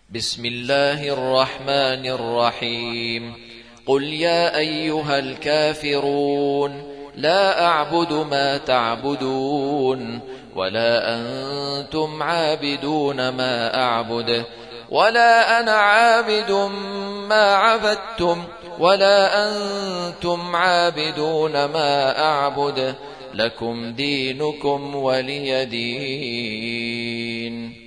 بسم الله الرحمن الرحيم قل يا أيها الكافرون لا أعبد ما تعبدون ولا أنتم عابدون ما أعبد ولا أنا عابد ما عبدتم ولا أنتم عابدون ما أعبد لكم دينكم ولي دين.